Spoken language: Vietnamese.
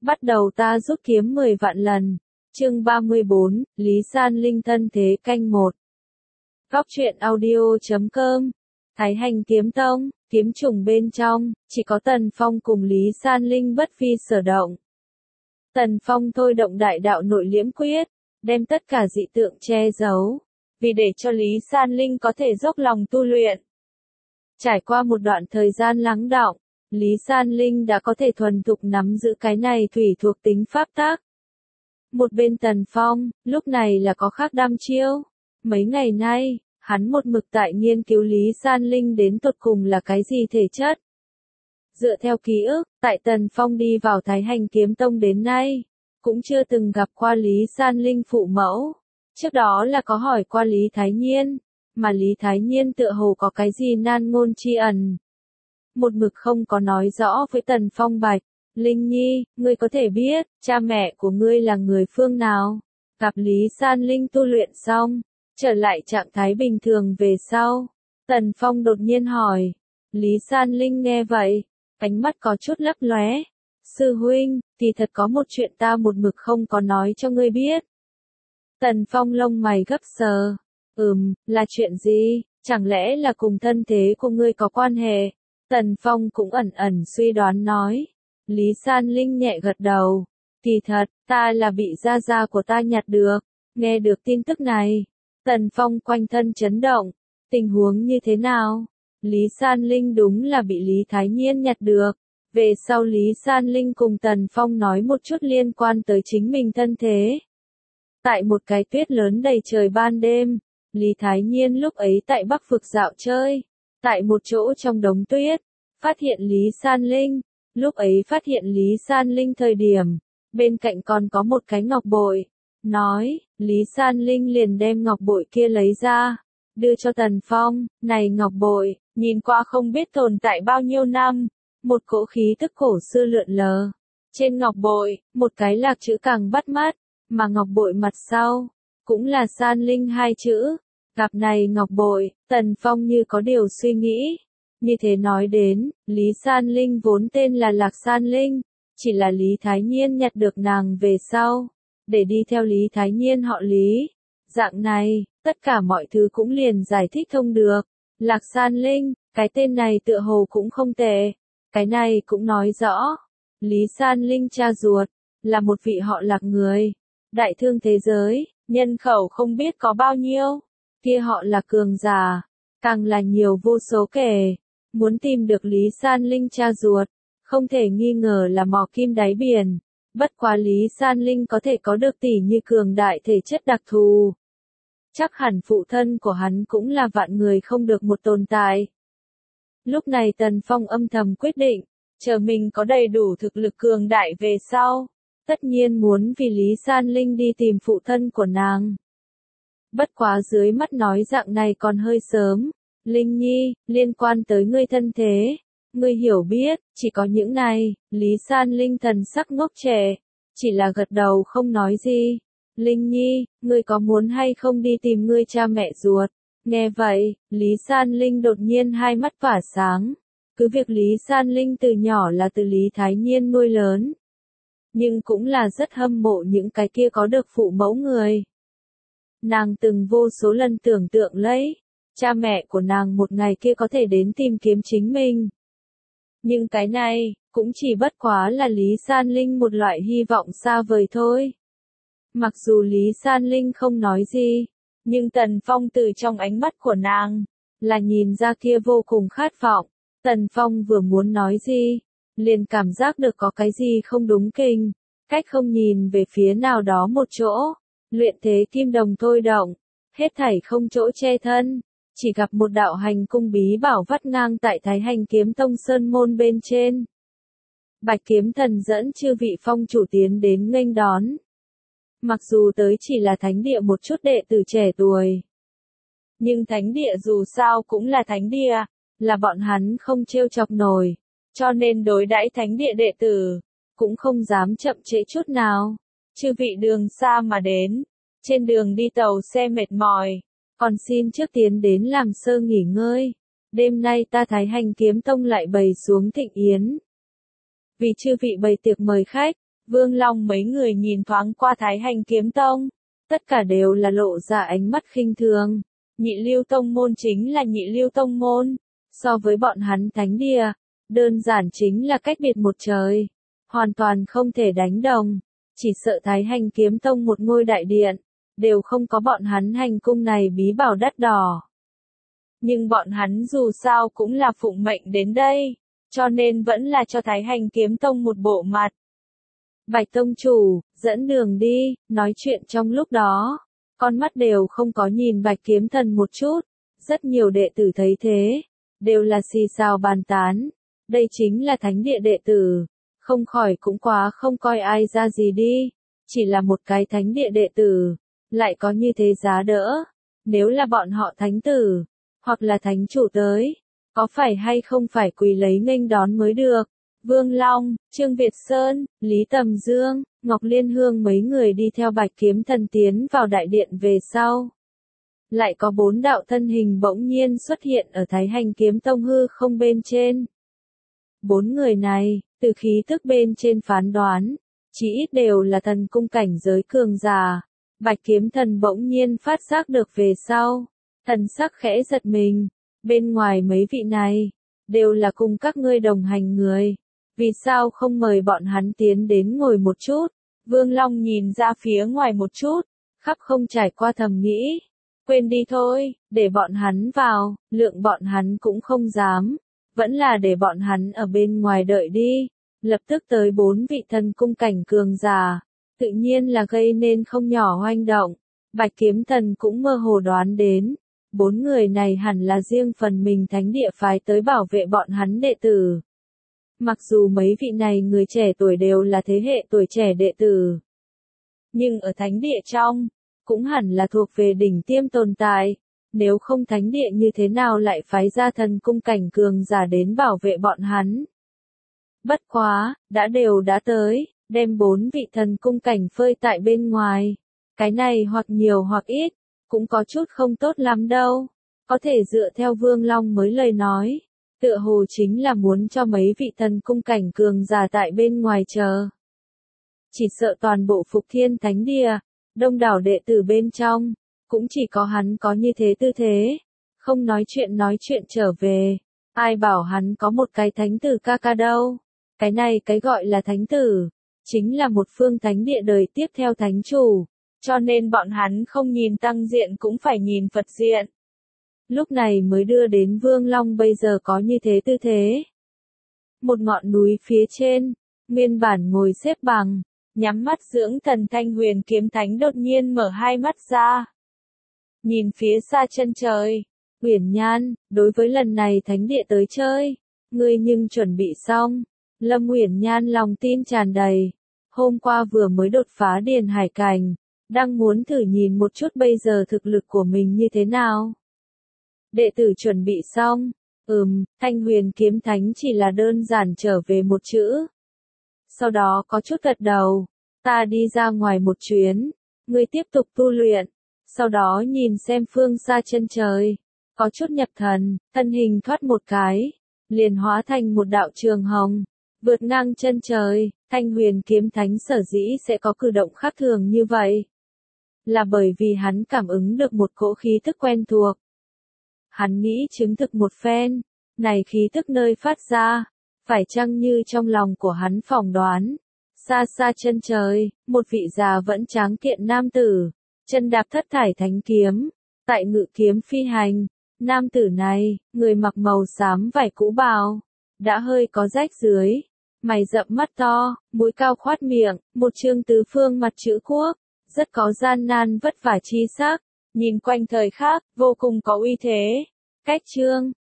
Bắt đầu ta rút kiếm 10 vạn lần. Chương 34, Lý San Linh thân thế canh 1. Góc truyện audio.com. Thái Hành Kiếm Tông, kiếm trùng bên trong, chỉ có Tần Phong cùng Lý San Linh bất phi sở động. Tần Phong thôi động đại đạo nội liễm quyết, đem tất cả dị tượng che giấu, vì để cho Lý San Linh có thể dốc lòng tu luyện. Trải qua một đoạn thời gian lắng đọng, Lý San Linh đã có thể thuần thục nắm giữ cái này thủy thuộc tính pháp tắc. Một bên Tần Phong, lúc này là có khác đăm chiêu. Mấy ngày nay, hắn một mực tại nghiên cứu Lý San Linh đến tột cùng là cái gì thể chất. Dựa theo ký ức, tại Tần Phong đi vào Thái Hành Kiếm Tông đến nay, cũng chưa từng gặp qua Lý San Linh phụ mẫu. Trước đó là có hỏi qua Lý Thái Nhiên, mà Lý Thái Nhiên tựa hồ có cái gì nan ngôn chi ẩn. Một mực không có nói rõ với Tần Phong bạch, Linh Nhi, ngươi có thể biết, cha mẹ của ngươi là người phương nào? Gặp Lý San Linh tu luyện xong, trở lại trạng thái bình thường về sau. Tần Phong đột nhiên hỏi. Lý San Linh nghe vậy, ánh mắt có chút lấp lóe. Sư huynh, thì thật có một chuyện ta một mực không có nói cho ngươi biết. Tần Phong lông mày gấp sờ. Là chuyện gì? Chẳng lẽ là cùng thân thế của ngươi có quan hệ? Tần Phong cũng ẩn ẩn suy đoán nói. Lý San Linh nhẹ gật đầu. Thì thật, ta là bị gia gia của ta nhặt được. Nghe được tin tức này, Tần Phong quanh thân chấn động. Tình huống như thế nào? Lý San Linh đúng là bị Lý Thái Nhiên nhặt được. Về sau Lý San Linh cùng Tần Phong nói một chút liên quan tới chính mình thân thế. Tại một cái tuyết lớn đầy trời ban đêm, Lý Thái Nhiên lúc ấy tại Bắc Vực dạo chơi. Tại một chỗ trong đống tuyết, phát hiện Lý San Linh. Lúc ấy phát hiện Lý San Linh thời điểm, bên cạnh còn có một cái ngọc bội. Nói, Lý San Linh liền đem ngọc bội kia lấy ra, đưa cho Tần Phong. Này ngọc bội, nhìn qua không biết tồn tại bao nhiêu năm. Một cỗ khí tức cổ xưa lượn lờ. Trên ngọc bội, một cái lạc chữ càng bắt mắt, mà ngọc bội mặt sau, cũng là San Linh hai chữ. Gặp này ngọc bội, Tần Phong như có điều suy nghĩ. Như thế nói đến, Lý San Linh vốn tên là Lạc San Linh, chỉ là Lý Thái Nhiên nhặt được nàng về sau, để đi theo Lý Thái Nhiên họ Lý. Dạng này, tất cả mọi thứ cũng liền giải thích thông được. Lạc San Linh, cái tên này tựa hồ cũng không tệ. Cái này cũng nói rõ, Lý San Linh cha ruột, là một vị họ Lạc người. Đại thương thế giới, nhân khẩu không biết có bao nhiêu, kia họ là cường giả, càng là nhiều vô số kể. Muốn tìm được Lý San Linh cha ruột, không thể nghi ngờ là mò kim đáy biển. Bất quá Lý San Linh có thể có được tỷ như cường đại thể chất đặc thù. Chắc hẳn phụ thân của hắn cũng là vạn người không được một tồn tại. Lúc này Tần Phong âm thầm quyết định, chờ mình có đầy đủ thực lực cường đại về sau, tất nhiên muốn vì Lý San Linh đi tìm phụ thân của nàng. Bất quá dưới mắt nói dạng này còn hơi sớm. Linh Nhi, liên quan tới ngươi thân thế, ngươi hiểu biết, chỉ có những này. Lý San Linh thần sắc ngốc trẻ, chỉ là gật đầu không nói gì. Linh Nhi, ngươi có muốn hay không đi tìm ngươi cha mẹ ruột? Nghe vậy, Lý San Linh đột nhiên hai mắt tỏa sáng. Cứ việc Lý San Linh từ nhỏ là từ Lý Thái Nhiên nuôi lớn, nhưng cũng là rất hâm mộ những cái kia có được phụ mẫu người. Nàng từng vô số lần tưởng tượng lấy, cha mẹ của nàng một ngày kia có thể đến tìm kiếm chính mình. Nhưng cái này, cũng chỉ bất quá là Lý San Linh một loại hy vọng xa vời thôi. Mặc dù Lý San Linh không nói gì, nhưng Tần Phong từ trong ánh mắt của nàng, là nhìn ra kia vô cùng khát vọng. Tần Phong vừa muốn nói gì, liền cảm giác được có cái gì không đúng kình, cách không nhìn về phía nào đó một chỗ, luyện thế kim đồng thôi động, hết thảy không chỗ che thân. Chỉ gặp một đạo hành cung bí bảo vắt ngang tại Thái Hành Kiếm Tông Sơn Môn bên trên. Bạch Kiếm Thần dẫn chư vị phong chủ tiến đến nghênh đón. Mặc dù tới chỉ là thánh địa một chút đệ tử trẻ tuổi, nhưng thánh địa dù sao cũng là thánh địa, là bọn hắn không trêu chọc nổi, cho nên đối đãi thánh địa đệ tử, cũng không dám chậm trễ chút nào. Chư vị đường xa mà đến, trên đường đi tàu xe mệt mỏi, còn xin trước tiến đến làm sơ nghỉ ngơi. Đêm nay ta Thái Hành Kiếm Tông lại bày xuống thịnh yến. Vì chư vị bày tiệc mời khách, Vương Long mấy người nhìn thoáng qua Thái Hành Kiếm Tông, tất cả đều là lộ ra ánh mắt khinh thường. Nhị lưu tông môn chính là nhị lưu tông môn, so với bọn hắn thánh địa, đơn giản chính là cách biệt một trời, hoàn toàn không thể đánh đồng. Chỉ sợ Thái Hành Kiếm Tông một ngôi đại điện, đều không có bọn hắn hành cung này bí bảo đắt đỏ. Nhưng bọn hắn dù sao cũng là phụng mệnh đến đây, cho nên vẫn là cho Thái Hành Kiếm Tông một bộ mặt. Bạch tông chủ, dẫn đường đi, nói chuyện trong lúc đó, con mắt đều không có nhìn Bạch Kiếm Thần một chút, rất nhiều đệ tử thấy thế, đều là xì xào bàn tán, đây chính là thánh địa đệ tử, không khỏi cũng quá không coi ai ra gì đi, chỉ là một cái thánh địa đệ tử, lại có như thế giá đỡ, nếu là bọn họ thánh tử, hoặc là thánh chủ tới, có phải hay không phải quỳ lấy nghênh đón mới được. Vương Long, Trương Việt Sơn, Lý Tầm Dương, Ngọc Liên Hương mấy người đi theo Bạch Kiếm Thần tiến vào đại điện về sau. Lại có 4 đạo thân hình bỗng nhiên xuất hiện ở Thái Hành Kiếm Tông hư không bên trên. 4 người này, từ khí tức bên trên phán đoán, chỉ ít đều là thần cung cảnh giới cường giả. Bạch Kiếm Thần bỗng nhiên phát giác được về sau, thần sắc khẽ giật mình, bên ngoài mấy vị này, đều là cùng các ngươi đồng hành người. Vì sao không mời bọn hắn tiến đến ngồi một chút? Vương Long nhìn ra phía ngoài một chút, khắp không trải qua thầm nghĩ. Quên đi thôi, để bọn hắn vào, lượng bọn hắn cũng không dám. Vẫn là để bọn hắn ở bên ngoài đợi đi. Lập tức tới 4 vị thần cung cảnh cường giả. Tự nhiên là gây nên không nhỏ hoành động. Bạch Kiếm Thần cũng mơ hồ đoán đến. 4 người này hẳn là riêng phần mình thánh địa phái tới bảo vệ bọn hắn đệ tử. Mặc dù mấy vị này người trẻ tuổi đều là thế hệ tuổi trẻ đệ tử, nhưng ở thánh địa trong, cũng hẳn là thuộc về đỉnh tiêm tồn tại, nếu không thánh địa như thế nào lại phái ra thần cung cảnh cường giả đến bảo vệ bọn hắn. Bất quá, đã tới, đem 4 vị thần cung cảnh phơi tại bên ngoài, cái này hoặc nhiều hoặc ít, cũng có chút không tốt lắm đâu, có thể dựa theo Vương Long mới lời nói. Tựa hồ chính là muốn cho mấy vị thần cung cảnh cường giả tại bên ngoài chờ. Chỉ sợ toàn bộ Phục Thiên Thánh Địa, đông đảo đệ tử bên trong, cũng chỉ có hắn có như thế tư thế, không nói chuyện trở về. Ai bảo hắn có một cái thánh tử ca ca đâu. Cái này cái gọi là thánh tử, chính là một phương thánh địa đời tiếp theo thánh chủ, cho nên bọn hắn không nhìn tăng diện cũng phải nhìn Phật diện. Lúc này mới đưa đến Vương Long bây giờ có như thế tư thế. Một ngọn núi phía trên, nguyên bản ngồi xếp bằng, nhắm mắt dưỡng thần Thanh Huyền Kiếm Thánh đột nhiên mở hai mắt ra. Nhìn phía xa chân trời, Uyển Nhan, đối với lần này thánh địa tới chơi, ngươi nhưng chuẩn bị xong. Lâm Uyển Nhan lòng tin tràn đầy, hôm qua vừa mới đột phá Điền Hải Cảnh, đang muốn thử nhìn một chút bây giờ thực lực của mình như thế nào. Đệ tử chuẩn bị xong, Thanh Huyền Kiếm Thánh chỉ là đơn giản trở về một chữ. Sau đó có chút gật đầu, ta đi ra ngoài một chuyến, ngươi tiếp tục tu luyện, sau đó nhìn xem phương xa chân trời, có chút nhập thần, thân hình thoát một cái, liền hóa thành một đạo trường hồng, vượt ngang chân trời. Thanh Huyền Kiếm Thánh sở dĩ sẽ có cử động khác thường như vậy, là bởi vì hắn cảm ứng được một cỗ khí tức quen thuộc. Hắn nghĩ chứng thực một phen, này khí tức nơi phát ra, phải chăng như trong lòng của hắn phỏng đoán. Xa xa chân trời, một vị già vẫn tráng kiện nam tử, chân đạp thất thải thánh kiếm, tại ngự kiếm phi hành. Nam tử này, người mặc màu xám vải cũ bào, đã hơi có rách dưới, mày rậm mắt to, mũi cao khoát miệng, một trương tứ phương mặt chữ quốc, rất có gian nan vất vả chi sắc, nhìn quanh thời khắc, vô cùng có uy thế. Cách chương